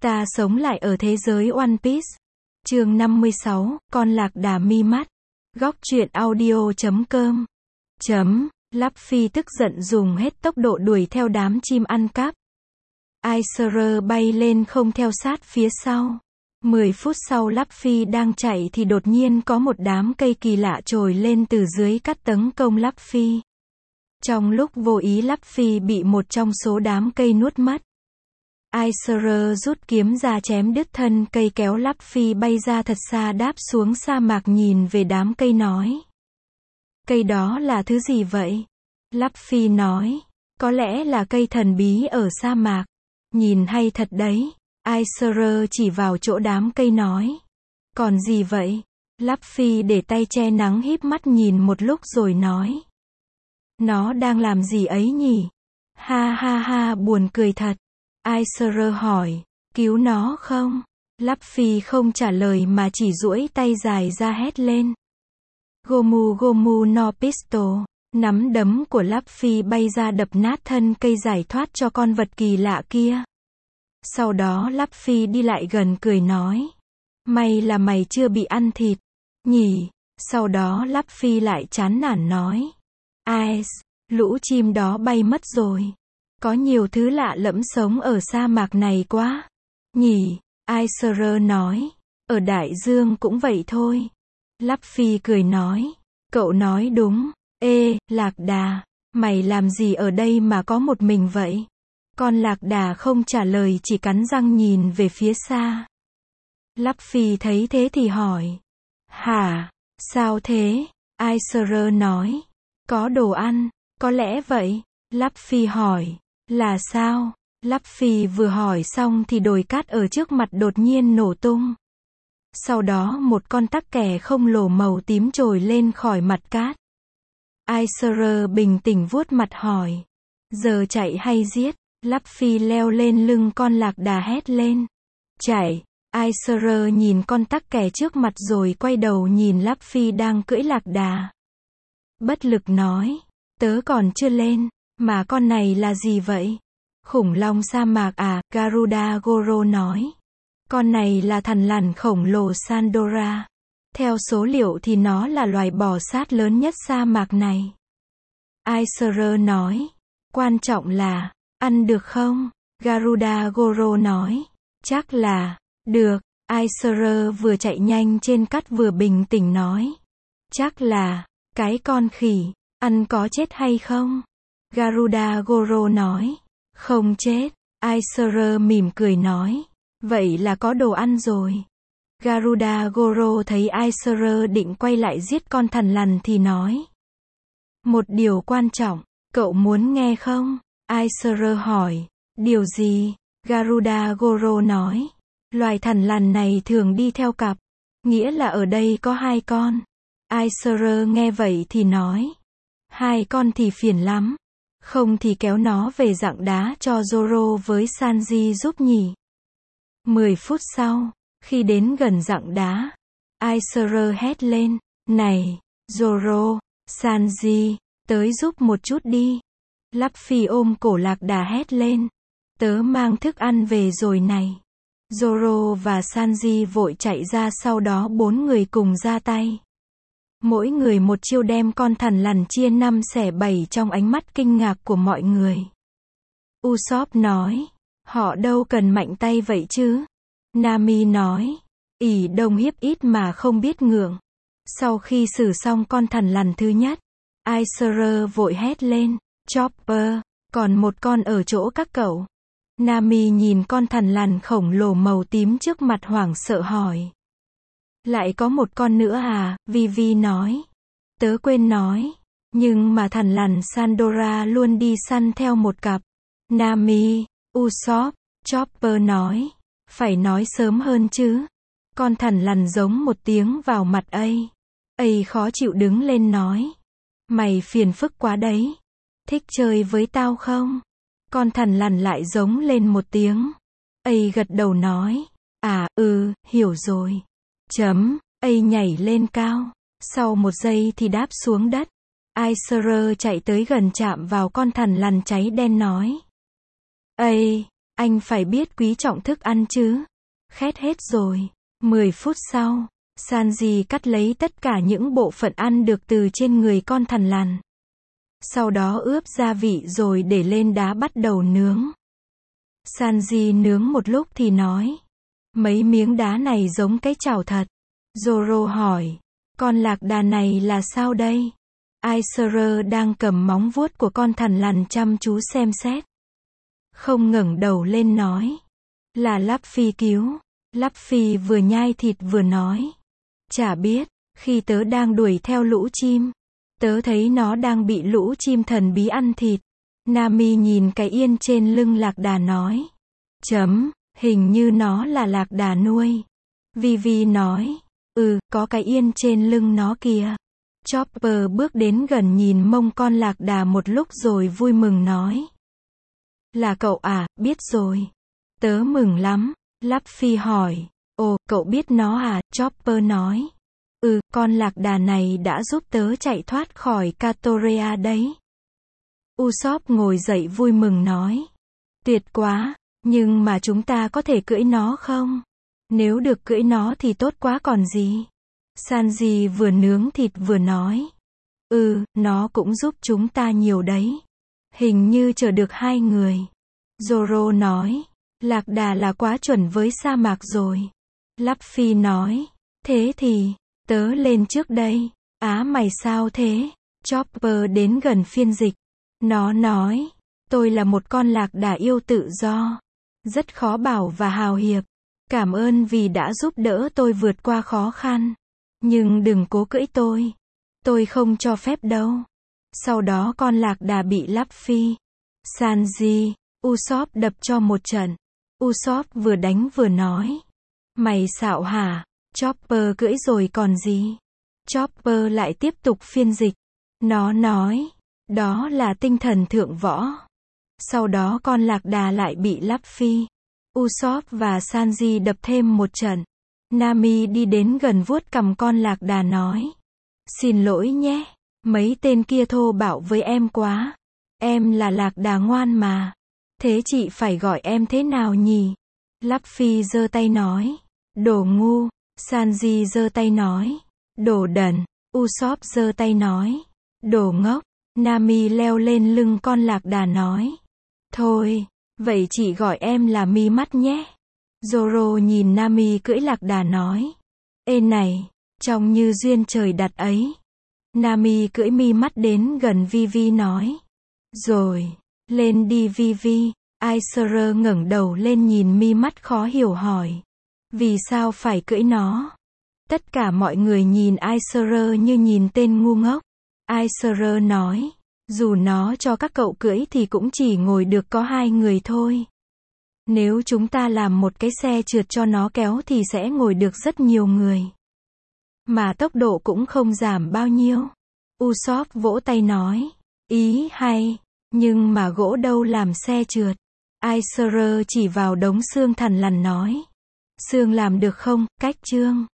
Ta sống lại ở thế giới One Piece. Chương 56, con lạc đà mi mắt. Góc truyện audio.com. Luffy tức giận dùng hết tốc độ đuổi theo đám chim ăn cắp. Acer bay lên không theo sát phía sau. 10 phút sau Luffy đang chạy thì đột nhiên có một đám cây kỳ lạ trồi lên từ dưới cắt tấn công Luffy. Trong lúc vô ý Luffy bị một trong số đám cây nuốt mất. Acer rút kiếm ra chém đứt thân cây kéo Luffy bay ra thật xa đáp xuống sa mạc nhìn về đám cây nói. Cây đó là thứ gì vậy? Luffy nói. Có lẽ là cây thần bí ở sa mạc. Nhìn hay thật đấy. Acer chỉ vào chỗ đám cây nói. Còn gì vậy? Luffy để tay che nắng híp mắt nhìn một lúc rồi nói. Nó đang làm gì ấy nhỉ? Ha ha ha, buồn cười thật. Acer hỏi, cứu nó không? Luffy không trả lời mà chỉ duỗi tay dài ra hét lên. Gomu Gomu no Pistol. Nắm đấm của Luffy bay ra đập nát thân cây giải thoát cho con vật kỳ lạ kia. Sau đó Luffy đi lại gần cười nói. May là mày chưa bị ăn thịt, nhỉ? Sau đó Luffy lại chán nản nói. Ai, lũ chim đó bay mất rồi. Có nhiều thứ lạ lẫm sống ở sa mạc này quá. Nhỉ? Acer nói. Ở đại dương cũng vậy thôi. Luffy cười nói. Cậu nói đúng. Ê, lạc đà, mày làm gì ở đây mà có một mình vậy? Con lạc đà không trả lời chỉ cắn răng nhìn về phía xa. Luffy thấy thế thì hỏi. Hả? Sao thế? Acer nói. Có đồ ăn, có lẽ vậy. Luffy hỏi. Là sao? Luffy vừa hỏi xong thì đồi cát ở trước mặt đột nhiên nổ tung. Sau đó một con tắc kè khổng lồ màu tím trồi lên khỏi mặt cát. Acer bình tĩnh vuốt mặt hỏi. Giờ chạy hay giết? Luffy leo lên lưng con lạc đà hét lên. Chạy. Acer nhìn con tắc kè trước mặt rồi quay đầu nhìn Luffy đang cưỡi lạc đà. Bất lực nói. Tớ còn chưa lên. Mà con này là gì vậy? Khủng long sa mạc à? Garuda Goro nói. Con này là thằn lằn khổng lồ Sandora. Theo số liệu thì nó là loài bò sát lớn nhất sa mạc này. Acer nói. Quan trọng là, ăn được không? Garuda Goro nói. Chắc là, được. Acer vừa chạy nhanh trên cát vừa bình tĩnh nói. Chắc là, cái con khỉ, ăn có chết hay không? Garuda Goro nói. Không chết. Acer mỉm cười nói. Vậy là có đồ ăn rồi. Garuda Goro thấy Acer định quay lại giết con thằn lằn thì nói. Một điều quan trọng, cậu muốn nghe không? Acer hỏi. Điều gì? Garuda Goro nói. Loài thằn lằn này thường đi theo cặp. Nghĩa là ở đây có 2 con. Acer nghe vậy thì nói. 2 con thì phiền lắm. Không thì kéo nó về rặng đá cho Zoro với Sanji giúp nhỉ. 10 phút sau, khi đến gần rặng đá, Acer hét lên. Này, Zoro, Sanji, tới giúp một chút đi. Luffy ôm cổ lạc đà hét lên. Tớ mang thức ăn về rồi này. Zoro và Sanji vội chạy ra sau đó 4 người cùng ra tay. Mỗi người một chiêu đem con thằn lằn chia 5 xẻ 7 trong ánh mắt kinh ngạc của mọi người. Usopp nói. Họ đâu cần mạnh tay vậy chứ. Nami nói. Ỷ đông hiếp ít mà không biết ngượng. Sau khi xử xong con thằn lằn thứ nhất, Acer vội hét lên. Chopper, còn một con ở chỗ các cậu. Nami nhìn con thằn lằn khổng lồ màu tím trước mặt hoảng sợ hỏi. Lại có một con nữa à? Vivi nói. Tớ quên nói. Nhưng mà thằn lằn Sandora luôn đi săn theo một cặp. Nami, Usopp, Chopper nói. Phải nói sớm hơn chứ. Con thằn lằn giống một tiếng vào mặt ấy. Ấy khó chịu đứng lên nói. Mày phiền phức quá đấy. Thích chơi với tao không? Con thằn lằn lại giống lên một tiếng. Ấy gật đầu nói. À, hiểu rồi. Ấy nhảy lên cao. Sau 1 giây thì đáp xuống đất. Acer chạy tới gần chạm vào con thằn lằn cháy đen nói. Anh phải biết quý trọng thức ăn chứ. Khét hết rồi. 10 phút sau, Sanji cắt lấy tất cả những bộ phận ăn được từ trên người con thằn lằn. Sau đó ướp gia vị rồi để lên đá bắt đầu nướng. Sanji nướng một lúc thì nói. Mấy miếng đá này giống cái chảo thật. Zoro hỏi. Con lạc đà này là sao đây? Aiser đang cầm móng vuốt của con thằn lằn chăm chú xem xét. Không ngẩng đầu lên nói. Là Luffy cứu. Luffy vừa nhai thịt vừa nói. Chả biết, khi tớ đang đuổi theo lũ chim, tớ thấy nó đang bị lũ chim thần bí ăn thịt. Nami nhìn cái yên trên lưng lạc đà nói. Hình như nó là lạc đà nuôi. Vivi nói. Có cái yên trên lưng nó kìa. Chopper bước đến gần nhìn mông con lạc đà một lúc rồi vui mừng nói. Là cậu à, biết rồi. Tớ mừng lắm. Luffy hỏi. Ồ, cậu biết nó à? Chopper nói. Con lạc đà này đã giúp tớ chạy thoát khỏi Katorea đấy. Usopp ngồi dậy vui mừng nói. Tuyệt quá, nhưng mà chúng ta có thể cưỡi nó không? Nếu được cưỡi nó thì tốt quá còn gì. Sanji vừa nướng thịt vừa nói. Nó cũng giúp chúng ta nhiều đấy. Hình như chở được 2 người. Zoro nói. Lạc đà là quá chuẩn với sa mạc rồi. Luffy nói. Thế thì, tớ lên trước đây. Á mày sao thế? Chopper đến gần phiên dịch. Nó nói. Tôi là một con lạc đà yêu tự do. Rất khó bảo và hào hiệp. Cảm ơn vì đã giúp đỡ tôi vượt qua khó khăn. Nhưng đừng cố cưỡi tôi. Tôi không cho phép đâu. Sau đó con lạc đà bị Luffy, Sanji, Usopp đập cho một trận. Usopp vừa đánh vừa nói. Mày xạo hả? Chopper cưỡi rồi còn gì? Chopper lại tiếp tục phiên dịch. Nó nói. Đó là tinh thần thượng võ. Sau đó con lạc đà lại bị Luffy, Usopp và Sanji đập thêm một trận. Nami đi đến gần vuốt cằm con lạc đà nói. Xin lỗi nhé. Mấy tên kia thô bạo với em quá. Em là lạc đà ngoan mà. Thế chị phải gọi em thế nào nhỉ? Luffy giơ tay nói. Đồ ngu. Sanji giơ tay nói. Đồ đần. Usopp giơ tay nói. Đồ ngốc. Nami leo lên lưng con lạc đà nói. Thôi, vậy chị gọi em là mi mắt nhé. Zoro nhìn Nami cưỡi lạc đà nói. Ê này, trông như duyên trời đặt ấy. Nami cưỡi mi mắt đến gần Vivi nói. Rồi, lên đi Vivi. Aiser ngẩng đầu lên nhìn mi mắt khó hiểu hỏi. Vì sao phải cưỡi nó? Tất cả mọi người nhìn Aiser như nhìn tên ngu ngốc. Aiser nói. Dù nó cho các cậu cưỡi thì cũng chỉ ngồi được có 2 người thôi. Nếu chúng ta làm một cái xe trượt cho nó kéo thì sẽ ngồi được rất nhiều người. Mà tốc độ cũng không giảm bao nhiêu. Usopp vỗ tay nói. Ý hay. Nhưng mà gỗ đâu làm xe trượt. Aiser chỉ vào đống xương thằn lằn nói. Xương làm được không, cách trương?